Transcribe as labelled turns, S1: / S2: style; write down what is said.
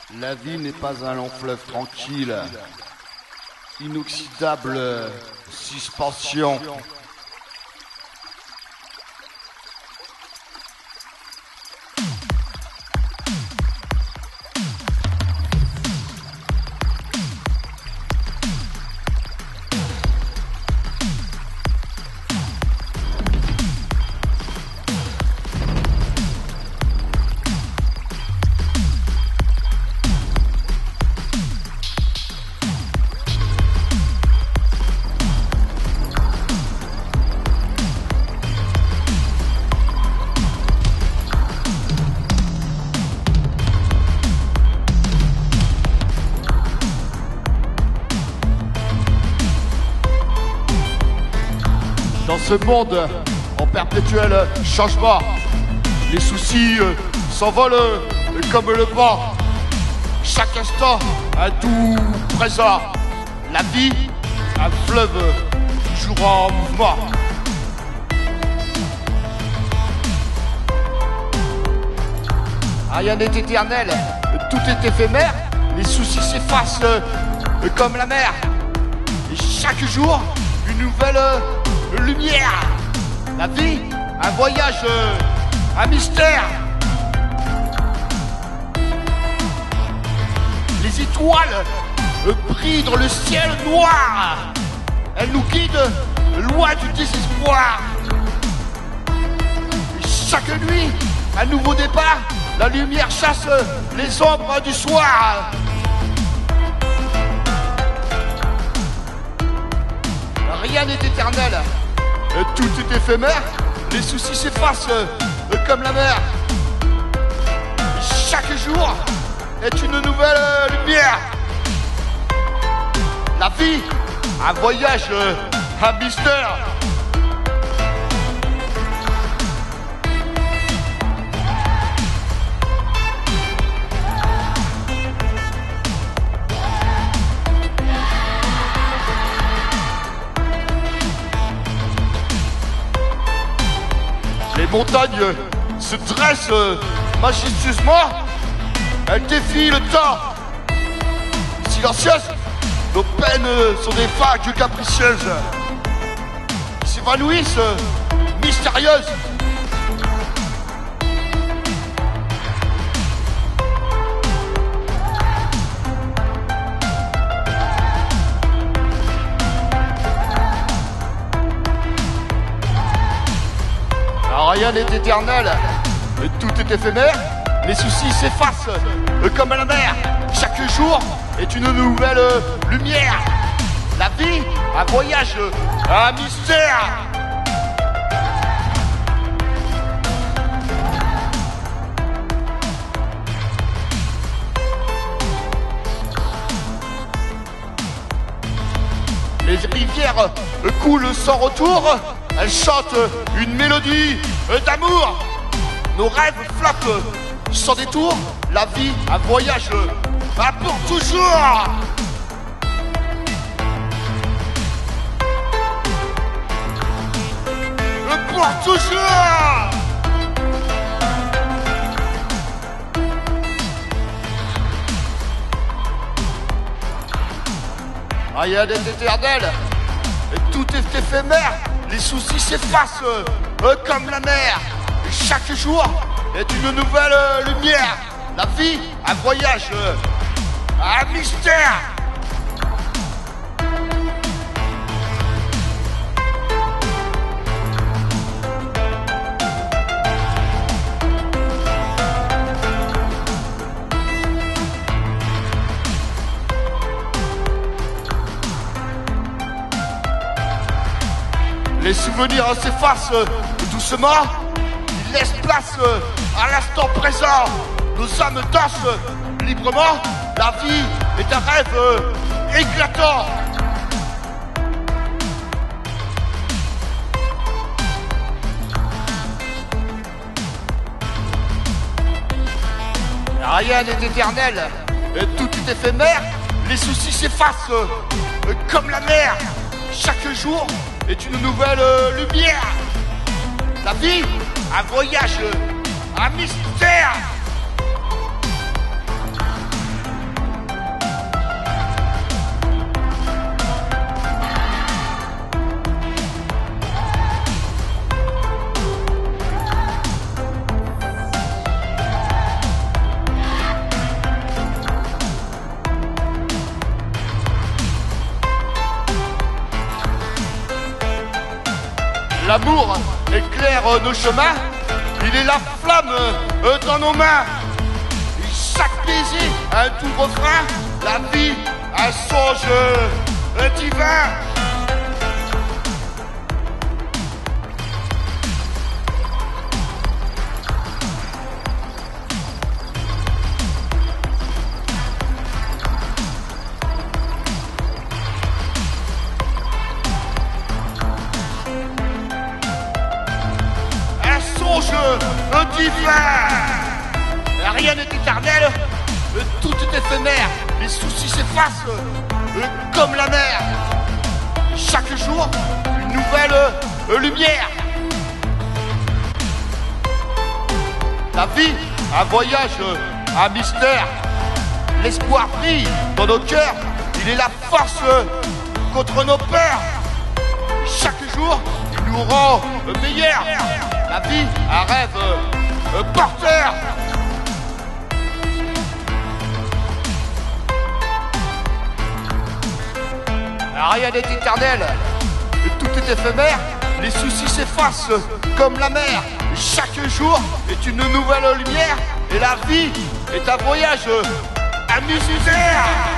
S1: La vie n'est pas un long fleuve tranquille, inoxydable suspension. Dans ce monde en perpétuel changement, les soucis s'envolent comme le vent. Chaque instant, un doux présent. La vie, un fleuve toujours en mouvement. Rien n'est éternel, tout est éphémère. Les soucis s'effacent comme la mer. Et chaque jour, une nouvelle lumière. La vie, un voyage, un mystère. Les étoiles brillent dans le ciel noir. Elles nous guident loin du désespoir. Et chaque nuit, un nouveau départ. La lumière chasse les ombres du soir. Rien n'est éternel, tout est éphémère, les soucis s'effacent comme la mer. Chaque jour est une nouvelle lumière. La vie, un voyage, un mystère. Les montagnes se dressent majestueusement, elles défient le temps. Silencieuses, nos peines sont des vagues capricieuses, qui s'évanouissent, mystérieuses. Rien n'est éternel, tout est éphémère, les soucis s'effacent comme la mer. Chaque jour est une nouvelle lumière. La vie, un voyage, un mystère. Les rivières coulent sans retour. Elle chante une mélodie d'amour. Nos rêves flappent sans détour. La vie, un voyage, va pour toujours. Pour toujours. Rien n'est éternel, tout est éphémère. Les soucis s'effacent comme la mer. Et chaque jour est une nouvelle lumière. La vie, un voyage, un mystère. Les souvenirs s'effacent doucement, ils laissent place à l'instant présent. Nos âmes dansent librement, la vie est un rêve éclatant. Rien n'est éternel, tout est éphémère, les soucis s'effacent comme la mer. Chaque jour est une nouvelle lumière. La vie, un voyage, un mystère. L'amour éclaire nos chemins, il est la flamme dans nos mains. Et chaque baiser a un tout refrain, la vie un songe divin. Divin. Rien n'est éternel, tout est éphémère, les soucis s'effacent comme la mer. Chaque jour, une nouvelle lumière. La vie, un voyage, un mystère. L'espoir brille dans nos cœurs, il est la force contre nos peurs. Chaque jour, il nous rend meilleurs. La vie, un rêve porteur. Rien n'est éternel, tout est éphémère, les soucis s'effacent comme la mer. Chaque jour est une nouvelle lumière, et la vie est un voyage amuseur.